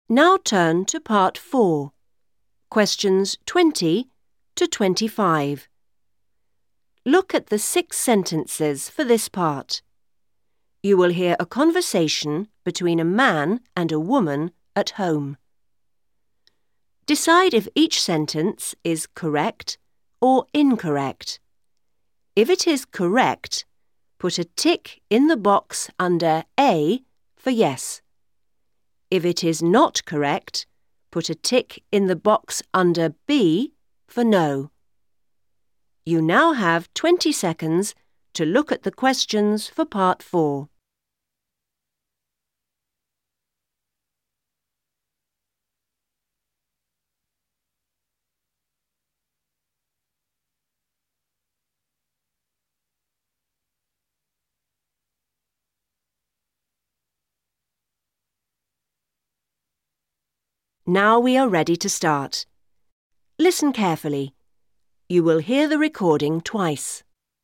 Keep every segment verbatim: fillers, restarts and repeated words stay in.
Now turn to Part four, questions twenty to twenty-five. Look at the six sentences for this part. You will hear a conversation between a man and a woman at home. Decide if each sentence is correct or incorrect. If it is correct, put a tick in the box under A for yes. If it is not correct, put a tick in the box under B for no. You now have twenty seconds to look at the questions for Part four. Now we are ready to start. Listen carefully. You will hear the recording twice.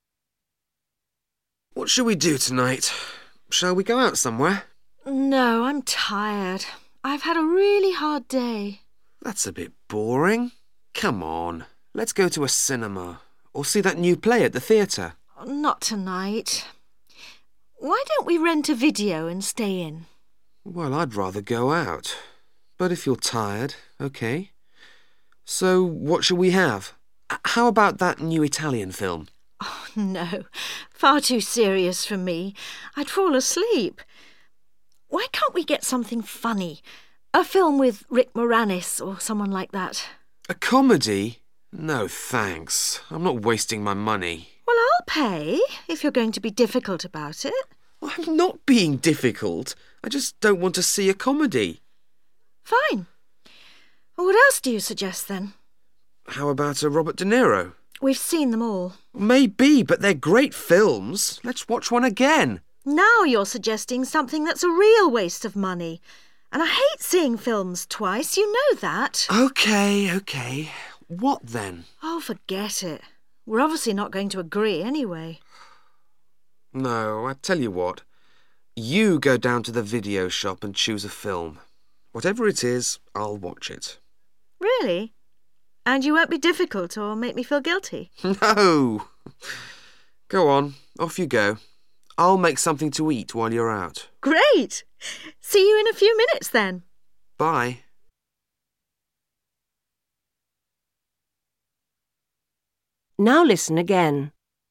What shall we do tonight? Shall we go out somewhere? No, I'm tired. I've had a really hard day. That's a bit boring. Come on, let's go to a cinema or see that new play at the theatre. Not tonight. Why don't we rent a video and stay in? Well, I'd rather go out. But if you're tired, OK. So what shall we have? How about that new Italian film? Oh, no. Far too serious for me. I'd fall asleep. Why can't we get something funny? A film with Rick Moranis or someone like that. A comedy? No, thanks. I'm not wasting my money. Well, I'll pay if you're going to be difficult about it. I'm not being difficult. I just don't want to see a comedy. Fine. What else do you suggest then? How about a Robert De Niro? We've seen them all. Maybe, but they're great films. Let's watch one again. Now you're suggesting something that's a real waste of money. And I hate seeing films twice, you know that. OK, OK. What then? Oh, forget it. We're obviously not going to agree anyway. No, I tell you what. You go down to the video shop and choose a film. Whatever it is, I'll watch it. Really? And you won't be difficult or make me feel guilty? No! Go on, off you go. I'll make something to eat while you're out. Great! See you in a few minutes then. Bye. Now listen again.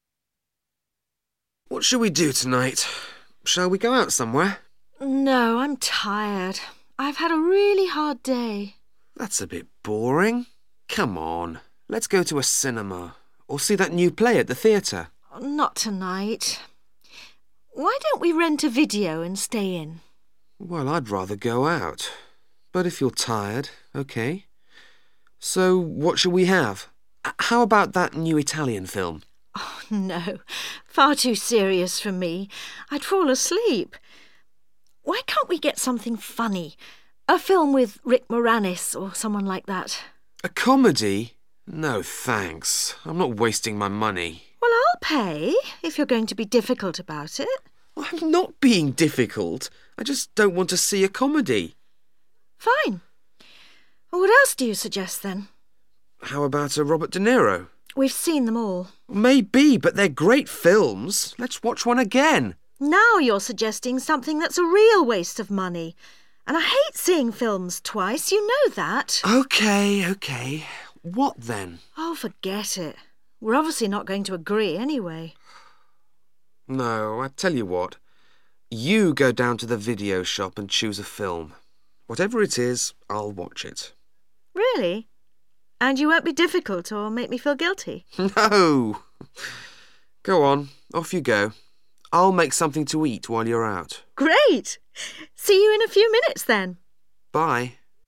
What shall we do tonight? Shall we go out somewhere? No, I'm tired. I've had a really hard day. That's a bit boring. Come on, let's go to a cinema or see that new play at the theatre. Not tonight. Why don't we rent a video and stay in? Well, I'd rather go out. But if you're tired, OK. So what shall we have? How about that new Italian film? Oh, no. Far too serious for me. I'd fall asleep. Why can't we get something funny? A film with Rick Moranis or someone like that. A comedy? No, thanks. I'm not wasting my money. Well, I'll pay if you're going to be difficult about it. I'm not being difficult. I just don't want to see a comedy. Fine. What else do you suggest then? How about a Robert De Niro? We've seen them all. Maybe, but they're great films. Let's watch one again. Now you're suggesting something that's a real waste of money. And I hate seeing films twice, you know that. OK, OK. What then? Oh, forget it. We're obviously not going to agree anyway. No, I tell you what. You go down to the video shop and choose a film. Whatever it is, I'll watch it. Really? And you won't be difficult or make me feel guilty? No! Go on, off you go. I'll make something to eat while you're out. Great! See you in a few minutes then. Bye.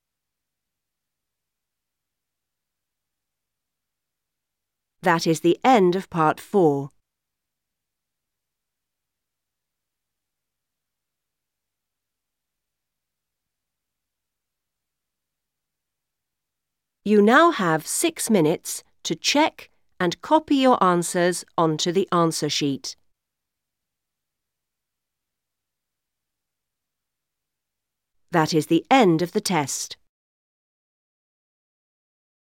That is the end of Part four. You now have six minutes to check and copy your answers onto the answer sheet. That is the end of the test.